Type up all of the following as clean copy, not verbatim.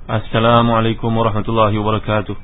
Assalamualaikum warahmatullahi wabarakatuh.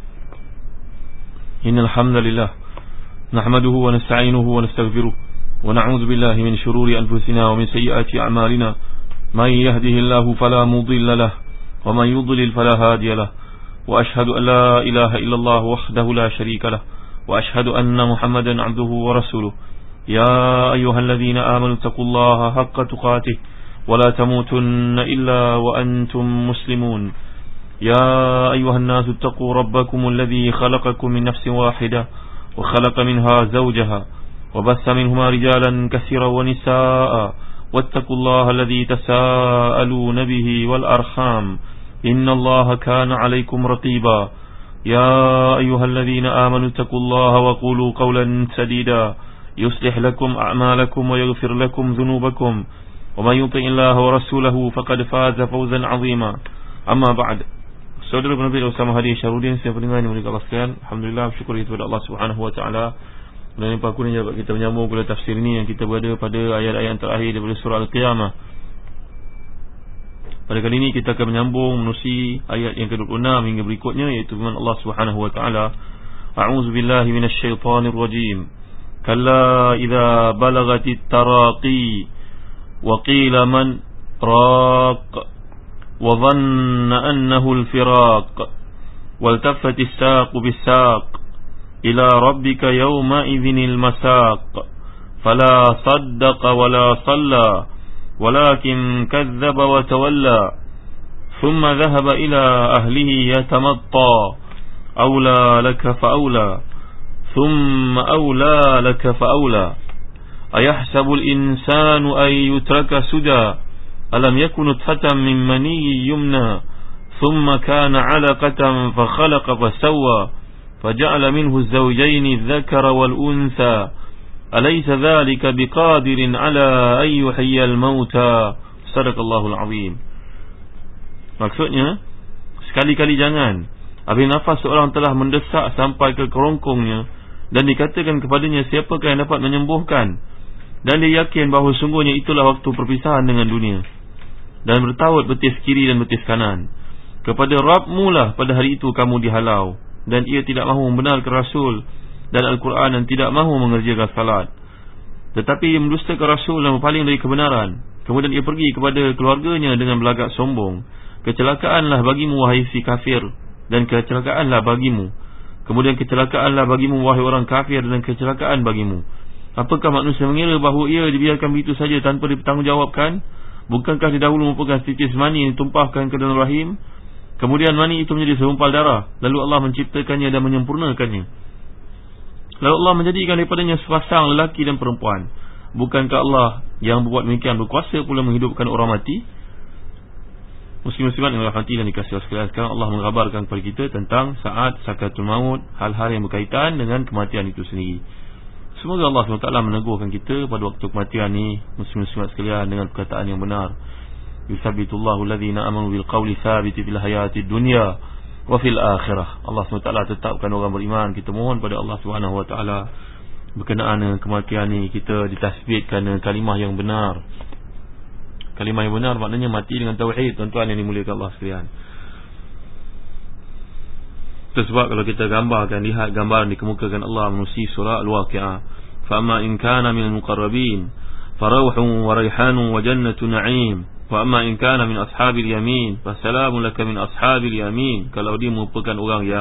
Innal hamdalillah nahmaduhu wa nasta'inuhu wa nastaghfiruh wa na'udzu billahi min shururi anfusina wa min sayyiati a'malina. May yahdihillahu fala mudilla lahu wa may yudlil fala hadiya lahu. Wa ashhadu an la ilaha illallah wahdahu la sharika lahu wa ashhadu anna Muhammadan 'abduhu wa rasuluh. Ya ayyuhalladzina amanu taqullaha haqqa tuqatih ولا تموتن إلا وأنتم مسلمون. يا أيها الناس اتقوا ربكم الذي خلقكم من نفس واحدة وخلق منها زوجها وبث منهما رجالا كثيرا ونساء واتقوا الله الذي تساءلون به والأرحام إن الله كان عليكم رقيبا. يا أيها الذين آمنوا اتقوا الله وقولوا قولا سديدا يصلح لكم أعمالكم ويغفر لكم ذنوبكم وَمَنْ يُطِعِ اللَّهَ وَرَسُولَهُ فَقَدْ فَازَ فَوْزًا عَظِيمًا. أما بعد. Saudara penerbit bersama Hadi Syarudin, saya pendengar yang mulia Allah sekalian, alhamdulillah bersyukur kepada Allah Subhanahu wa taala dan limpah kurnia dapat kita menyambung kepada tafsir ini yang kita berada pada ayat-ayat terakhir daripada surah Al-Qiyamah. Pada kali ini kita akan menyambung menerusi ayat yang ke-26 hingga berikutnya, iaitu firman Allah Subhanahu wa taala, A'udzu billahi minasyaitonir rajim. Kalla idza balagatit taraqi وقيل من راق وظن أنه الفراق والتفت الساق بالساق إلى ربك يومئذ المساق فلا صدق ولا صلى ولكن كذب وتولى ثم ذهب إلى أهله يتمطى أولى لك فأولى ثم أولى لك فأولى أيحسب الإنسان أن يترك سدى ألم يكن نطفة من مني يمنى ثم كان علقة فخلق فسوى فجعل منه الزوجين الذكر والأنثى أليس ذلك بقادر على أن يحيي الموتى. صدق الله العظيم. Maksudnya, sekali-kali jangan apabila nafas seorang telah mendesak sampai ke kerongkongnya dan dikatakan kepadanya, siapakah yang dapat menyembuhkan? Dan dia yakin bahawa sungguhnya itulah waktu perpisahan dengan dunia, dan bertaut betis kiri dan betis kanan. Kepada Rabb-Mu lah pada hari itu kamu dihalau. Dan ia tidak mahu membenarkan Rasul dan Al-Quran, dan tidak mahu mengerjakan salat. Tetapi ia mendustakan Rasul dan berpaling dari kebenaran. Kemudian ia pergi kepada keluarganya dengan belagak sombong. Kecelakaanlah bagimu wahai si kafir, dan kecelakaanlah bagimu. Kemudian kecelakaanlah bagimu wahai orang kafir, dan kecelakaan bagimu. Apakah manusia mengira bahawa ia dibiarkan begitu saja tanpa dipertanggungjawabkan? Bukankah dia dahulu merupakan titis mani yang ditumpahkan ke dalam rahim? Kemudian mani itu menjadi segumpal darah. Lalu Allah menciptakannya dan menyempurnakannya. Lalu Allah menjadikan daripadanya sepasang lelaki dan perempuan. Bukankah Allah yang berbuat demikian berkuasa pula menghidupkan orang mati? Muslim-muslimat yang dirahmati dan dikasihi Allah sekalian, sekarang Allah mengabarkan kepada kita tentang saat sakaratul maut, hal-hal yang berkaitan dengan kematian itu sendiri. Semoga Allah SWT meneguhkan kita pada waktu kematian ni, muslim-muslimat sekalian, dengan perkataan yang benar. Yuthabbitullahu alladhina amanu bil qawli thabiti fil hayatid dunya wa fil akhirah. Allah SWT tetapkan orang beriman. Kita mohon pada Allah SWT berkenaan dengan kematian ni, kita ditasbitkan dengan kalimah yang benar. Kalimah yang benar maknanya mati dengan tauhid, tuan-tuan yang dimuliakan Allah sekalian. Sebab kalau kita gambarkan, lihat gambaran dikemukakan Allah menerusi surah Al-Waqi'ah. Fa amma in kana minal muqarrabin farawhun wa rayhanun wa jannatu na'im. Wa amma in kana min ashabil yamin fasalamun laka min ashabil yamin. Kalau dia merupakan orang yang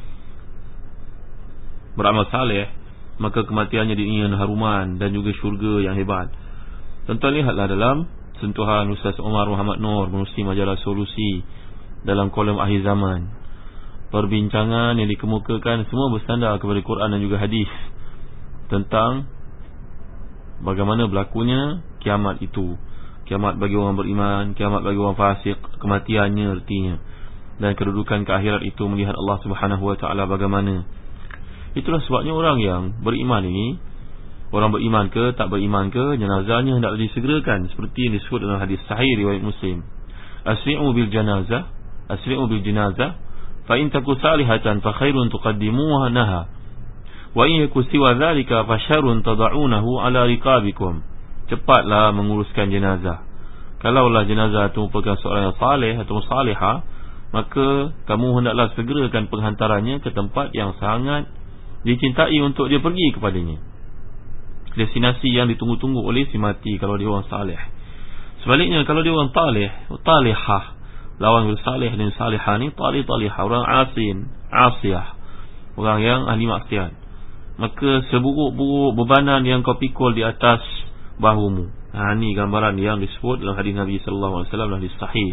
beramal saleh, maka kematiannya di dunia haruman dan juga syurga yang hebat. Tuan-tuan, lihatlah dalam sentuhan Ustaz Omar Muhammad Nur menerusi majalah Solusi dalam kolom akhir zaman. Perbincangan yang dikemukakan semua bersandar kepada Quran dan juga hadis tentang bagaimana berlakunya kiamat itu. Kiamat bagi orang beriman, kiamat bagi orang fasik, kematiannya artinya, dan kedudukan ke akhirat itu melihat Allah Subhanahu wa taala bagaimana. Itulah sebabnya orang yang beriman ini, orang beriman ke tak beriman ke, jenazahnya hendaklah disegerakan seperti yang disebut dalam hadis sahih riwayat Muslim. Asri'u bil janazah, asri'u bil janazah fa in taku salihatan fa khairun tuqaddimunaha wa in yaku siwa dhalika fa syarrun tad'unahu ala riqabikum. Cepatlah menguruskan jenazah. Kalaulah jenazah itu merupakan seorang yang saleh atau salihah, maka kamu hendaklah segerakan penghantarannya ke tempat yang sangat dicintai untuk dia pergi kepadanya, destinasi yang ditunggu-tunggu oleh si mati kalau dia orang salih. Sebaliknya kalau dia orang talihah, lawan salih dan salihah ni talihah, orang asiyah, orang yang ahli maksiat, maka seburuk-buruk bebanan yang kau pikul di atas bahumu. Ni gambaran yang disebut dalam hadis Nabi sallallahu alaihi wasallam, hadis sahih.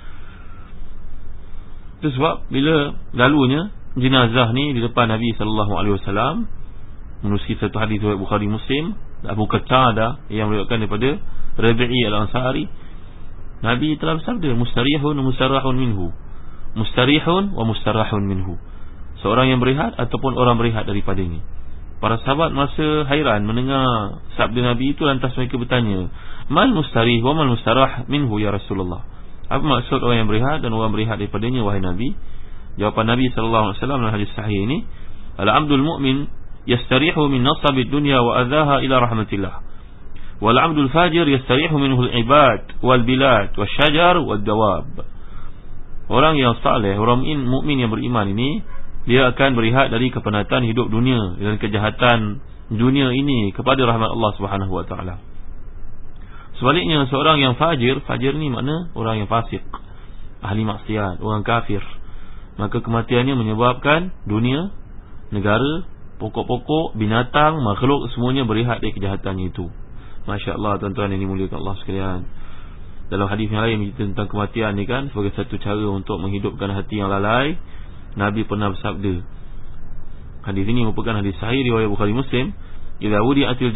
Itu sebab bila lalunya jenazah ni di depan Nabi sallallahu alaihi wasallam, menerusi satu hadis riwayat Bukhari Muslim, Abu Qatadah yang meriwayatkan daripada Rabi'i Al-Ansari, Nabi telah bersabda, mustarihun wa mustarahun minhu, mustarihun wa mustarahun minhu, seorang yang berehat ataupun orang berehat daripadanya. Para sahabat masa hairan mendengar sabda Nabi itu, lantas mereka bertanya, mal mustarih wa mal mustarah minhu ya Rasulullah, apa maksud orang yang berehat dan orang berehat daripadanya wahai Nabi? Jawapan Nabi sallallahu alaihi wasallam dalam hadis sahih ini, al-'abdul mu'min yastarihu min nasabid dunya wa adhaha ila rahmatillah, wal 'abdul fajir yastarihu minhu al-ibad wal bilad wasyajar wad dawab. Orang yang saleh, orang mukmin yang beriman ini, dia akan berehat dari kepenatan hidup dunia dan kejahatan dunia ini kepada rahmat Allah Subhanahu wa taala. Sebaliknya seorang yang fajir ni makna orang yang fasik, ahli maksiat, orang kafir, maka kematiannya menyebabkan dunia, negara, pokok-pokok, binatang, makhluk semuanya berehat dari kejahatannya itu. Masya-Allah tuan-tuan yang dimuliakan Allah sekalian. Dalam hadis yang lain tentang kematian ni kan, sebagai satu cara untuk menghidupkan hati yang lalai, Nabi pernah bersabda, hadis ini merupakan hadis sahih riwayat Bukhari Muslim, idza wudi'atil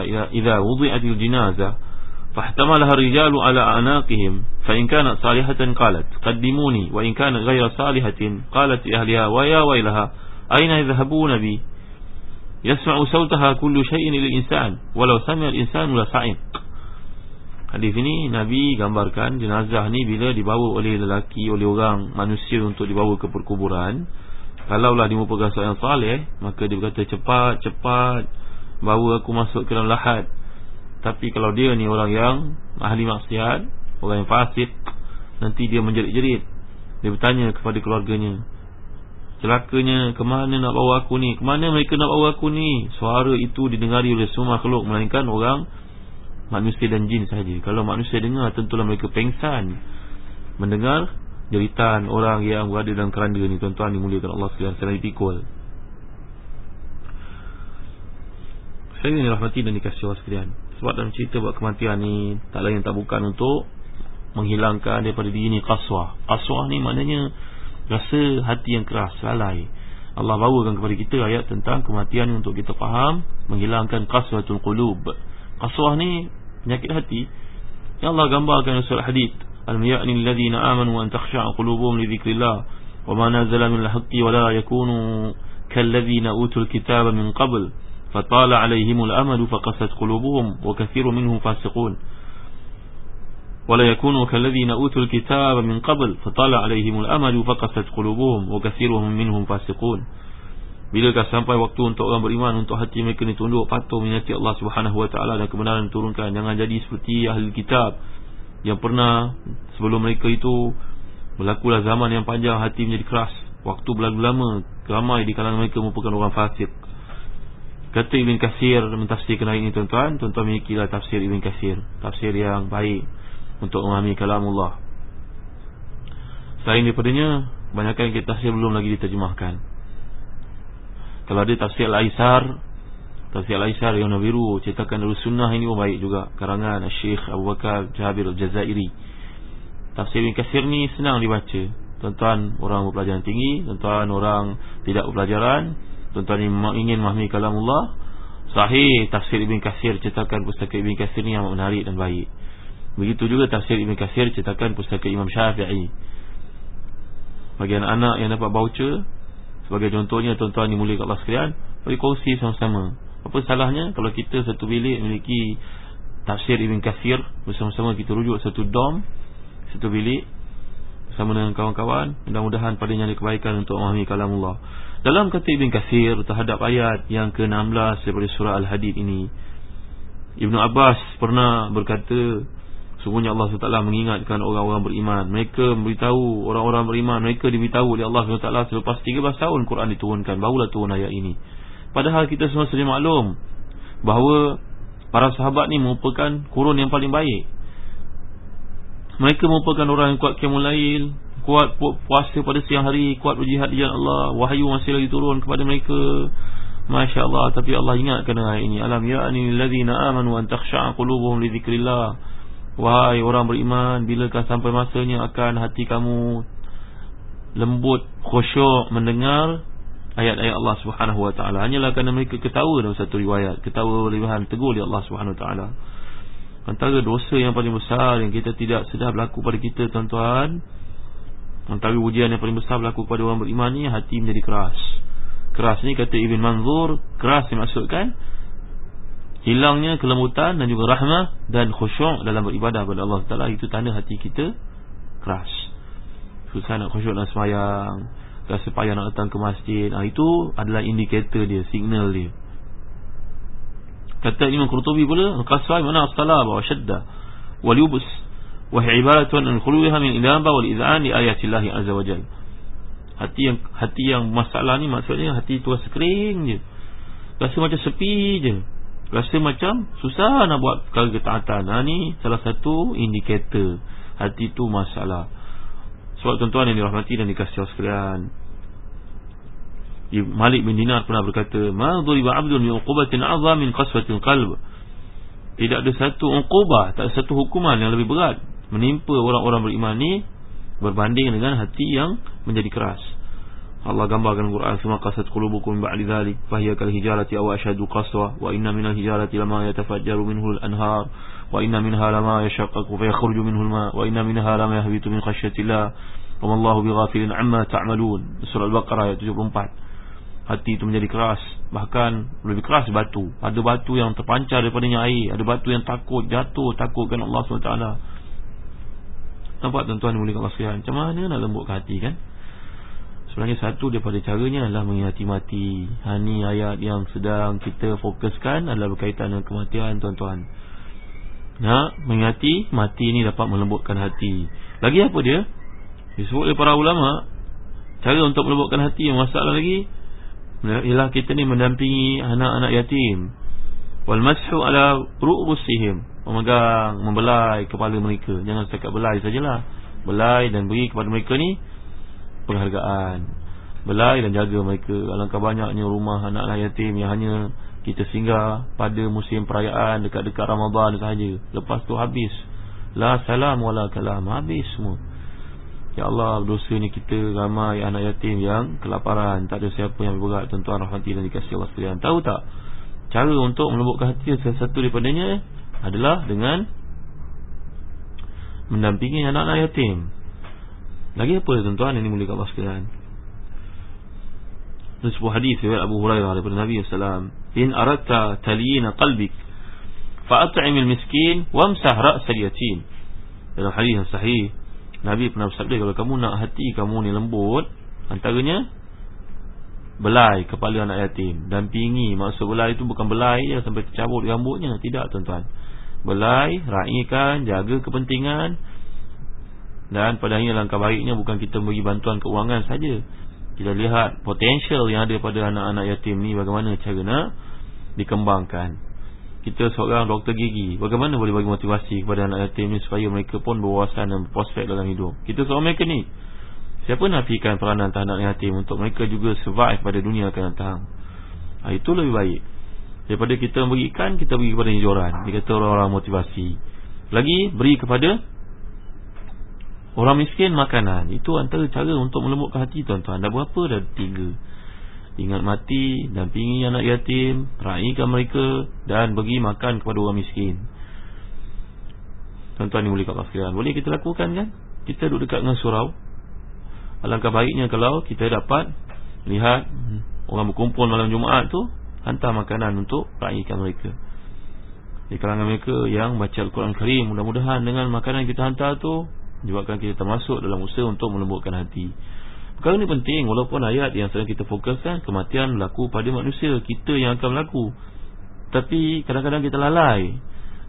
janazah fahtamalaha ar-rijalu ala anaqihim fa in kanat salihatan qalat qaddimuni wa in kanat ghayra salihatin qalat li ahliha wa ya waylaha aina yadhhabuna bi yasma'u sawtaha kullu shay'in lil insan walau sami'a al-insanu la sa'iq. Hadis ini Nabi gambarkan jenazah ni bila dibawa oleh lelaki, oleh orang manusia untuk dibawa ke perkuburan, kalaulah dia merupakan seorang saleh, maka dia berkata, cepat bawa aku masuk ke dalam lahat. Tapi kalau dia ni orang yang ahli maksiat, orang yang fasik, nanti dia menjerit-jerit, dia bertanya kepada keluarganya, celakanya, kemana nak bawa aku ni, kemana mereka nak bawa aku ni. Suara itu didengari oleh semua makhluk, melainkan orang manusia dan jin sahaja. Kalau manusia dengar, tentulah mereka pengsan mendengar jeritan orang yang berada dalam keranda ni. Tuan-tuan dimuliakan Allah sekalian, sedang dipikul. Saya ini rahmati dan dikasihi Allah sekalian. Sebab dalam cerita buat kematian ni, tak lain tak bukan untuk menghilangkan daripada diri ni qaswah. Qaswah ni maknanya rasa hati yang keras, lalai. Allah bawakan kepada kita ayat tentang kematian ni untuk kita faham, menghilangkan qaswatul qulub. Qaswah ni penyakit hati yang Allah gambarkan dalam surah Hadid, al-ya'ni alladhina amanu an takhsha'a qulubuhum li dhikrillah wa ma nazala min al-haqqi wa la yakunu kalladhina utul kitaba min qabl fatala 'alayhimul amadu faqasat qulubuhum wa katsirun minhum fasiqun wa la yakunu kalladhina utul kitaba min qabl fatala 'alayhimul amadu faqasat qulubuhum wa katsirun minhum fasiqun. Bilakah sampai waktu untuk orang beriman, untuk hati mereka ni tunduk patuh menyati Allah Subhanahu wa taala dan kebenaran diturunkan. Jangan jadi seperti ahli kitab yang pernah sebelum mereka itu berlakulah zaman yang panjang, hati menjadi keras, waktu berlalu lama, ramai di kalangan mereka merupakan orang fasik. Kata Ibn Katsir mentafsirkan ayat ini, tuan-tuan milikilah tafsir Ibn Katsir, tafsir yang baik untuk memahami kalamullah. Selain daripadanya, banyakkan kita tafsir belum lagi diterjemahkan. Kalau ada tafsir Al-Aisar yang Nabiru cetakan Darus Sunnah, ini pun baik juga, karangan Syekh Abu Bakar Jabir Al-Jazairi. Tafsir Ibn Katsir ni senang dibaca. Tuan-tuan orang berpelajaran tinggi, tuan-tuan orang tidak berpelajaran, tuan-tuan yang ingin memahami kalamullah sahih, tafsir Ibn Katsir cetakan pustaka Ibn Katsir ni yang menarik dan baik. Begitu juga tafsir Ibn Katsir cetakan pustaka Imam Syafi'i. Bagi anak-anak yang dapat voucher, sebagai contohnya, tuan-tuan dimuliakan Allah sekalian, bagi kongsi sama-sama. Apa salahnya kalau kita satu bilik memiliki tafsir Ibn Katsir, bersama-sama kita rujuk satu dom, satu bilik bersama dengan kawan-kawan. Mudah-mudahan padanya ada kebaikan untuk memahami kalamullah. Dalam kata Ibn Katsir terhadap ayat yang ke-16 daripada surah Al-Hadid ini, Ibnu Abbas pernah berkata, Sungguhnya Allah SWT mengingatkan orang-orang beriman. Mereka memberitahu orang-orang beriman, mereka diberitahu oleh Allah SWT selepas 13 tahun Quran diturunkan, barulah turun ayat ini. Padahal kita semua sedia maklum bahawa para sahabat ni merupakan kurun yang paling baik. Mereka merupakan orang yang kuat qiyamul lail, kuat puasa pada siang hari, kuat berjihad di jalan Allah. Wahyu masih lagi turun kepada mereka. Masya Allah. Tapi Allah ingatkan ayat ini, alam ya'ni lilladzina amanu an takhsha'a qulubuhum li dzikrillah. Wahai orang beriman, bilakah sampai masanya akan hati kamu lembut, khusyuk mendengar ayat-ayat Allah Subhanahu wa taala. Hanyalah kerana mereka ketawa dalam satu riwayat, ketawa berlebihan, tegur oleh Allah Subhanahu wa taala. Antara dosa yang paling besar yang kita tidak sedar berlaku pada kita, tuan-tuan, antara ujian yang paling besar berlaku pada orang beriman ni, hati menjadi keras. Keras ni kata Ibn Manzur, keras dimaksudkan hilangnya kelembutan dan juga rahmah dan khusyuk dalam beribadah kepada Allah Taala. Itu tanda hati kita keras. Susah nak khusyuk dalam sembahyang, rasa payah nak datang ke masjid. Itu adalah indikator dia, signal dia. Kata Imam Qurtubi pula, al-qaswa mana as-salah wa shadda wal yubs wa ibaratun an khuluha min idaba wal iz'an li ayati Allah azza wa jalla. Hati yang masalah ni maksudnya hati tu rasa kering je, rasa macam sepi je, rasa macam susah nak buat perkara ketaatan. Ni salah satu indikator hati tu masalah. Sebab tuan-tuan yang dirahmati dan dikasihi sekalian, Malik bin Dinar pernah berkata, ma dhuriba 'abdun bi 'uqubatin 'azam min qaswatil qalb. Tidak ada satu uqubah, tak ada satu hukuman yang lebih berat menimpa orang-orang beriman ni berbanding dengan hati yang menjadi keras. Allah gambarkan Quran, "Summa qasat qulubukum ba'da dzalik fa hiya kal hijarati aw ashadu qaswa wa inna minal hijarati lama yatafajjaru minhu al-anhar wa inna minha lama yashaqqaqu fa yakhruju minhu al-ma' wa inna minha lama yahbitu min khashyatillah wa ma Allahu bighafilin 'amma ta'malun." Surah Al-Baqarah ayat 74. Hati itu menjadi keras, bahkan lebih keras batu. Ada batu yang terpancar daripadanya air, ada batu yang takut jatuh, takutkan Allah SWT. Nampak tuan-tuan mulia Allah sekalian, macam mana nak lembutkan hati kan? Sebenarnya satu daripada caranya adalah mengingati mati. Ini ayat yang sedang kita fokuskan adalah berkaitan dengan kematian, tuan-tuan. Nak mengingati mati ni dapat melembutkan hati. Lagi apa dia? Disebut oleh para ulama, cara untuk melembutkan hati yang masalah lagi ialah kita ni mendampingi anak-anak yatim. Wal mashu ala ru'usihim, memegang, membelai kepala mereka. Jangan setakat belai sajalah. Belai dan beri kepada mereka ni penghargaan. Belai dan jaga mereka. Alangkah banyaknya rumah anak-anak yatim yang hanya kita singgah pada musim perayaan, dekat-dekat Ramadan sahaja. Lepas tu habis. La salam wala kalam, habis semua. Ya Allah, dosanya kita ramai anak yatim yang kelaparan, tak ada siapa yang berat. Tuan-tuan rahmati dan dikasihi Allah sekalian, tahu tak cara untuk melembutkan hati? Salah satu daripadanya adalah dengan mendampingi anak-anak yatim. Lagi apa tuan-tuan yang dimuliakan Allah sekalian? Dalam sebuah hadis riwayat Abu Hurairah daripada Nabi SAW, in aradta talyina qalbik fa'at'imil miskin wamsah ra'sal yatim. Dalam hadis yang sahih, Nabi pernah bersabda, kalau kamu nak hati kamu ni lembut, antaranya belai kepala anak yatim. Dampingi, maksud belai itu bukan belai je sampai tercabut rambutnya, tidak tuan-tuan. Belai, raikan, jaga kepentingan. Dan pada akhirnya langkah baiknya bukan kita beri bantuan keuangan saja. Kita lihat potensial yang ada pada anak-anak yatim ni, bagaimana cara nak dikembangkan. Kita seorang doktor gigi, bagaimana boleh bagi motivasi kepada anak yatim ni supaya mereka pun berwawasan dan prospek dalam hidup. Kita seorang mekanik, siapa nafikan peranan anak yatim untuk mereka juga survive pada dunia akan datang. Itu lebih baik daripada kita memberikan, kita beri kepada joran. Dia kata orang-orang motivasi. Lagi beri kepada orang miskin makanan. Itu antara cara untuk melembutkan hati, tuan-tuan. Dah berapa? Dah 3. Ingat mati, dampingi anak yatim, raikan mereka, dan bagi makan kepada orang miskin. Tuan-tuan yang mulia Allah sekalian, boleh kita lakukan kan? Kita duduk dekat dengan surau. Alangkah baiknya kalau kita dapat lihat orang berkumpul malam Jumaat tu, hantar makanan untuk raikan mereka. Di kalangan mereka yang baca Al-Quran Karim, mudah-mudahan dengan makanan kita hantar tu menyebabkan kita termasuk dalam usaha untuk melembutkan hati. Perkara ni penting, walaupun ayat yang sedang kita fokuskan kematian berlaku pada manusia, kita yang akan berlaku. Tapi kadang-kadang kita lalai.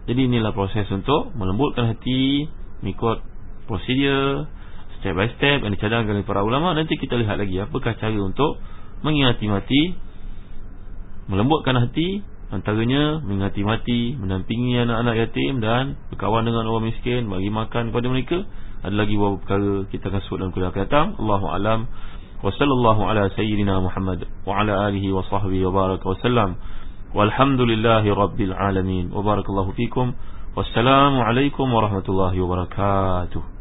Jadi inilah proses untuk melembutkan hati, mengikut prosedur step by step yang dicadangkan oleh para ulama. Nanti kita lihat lagi apakah cara untuk mengingati mati, melembutkan hati. Antaranya mengingati mati, mendampingi anak-anak yatim dan berkawan dengan orang miskin, bagi makan kepada mereka. Ada lagi beberapa perkara kita akan sebut dalam kuliah akan datang. Allahu a'lam. Wa sallallahu ala sayyidina Muhammad wa ala alihi wa sahbihi wa baraka wa sallam. Walhamdulillahi rabbil alamin. Wa barakallahu fikum. Wassalamu alaikum warahmatullahi wabarakatuh.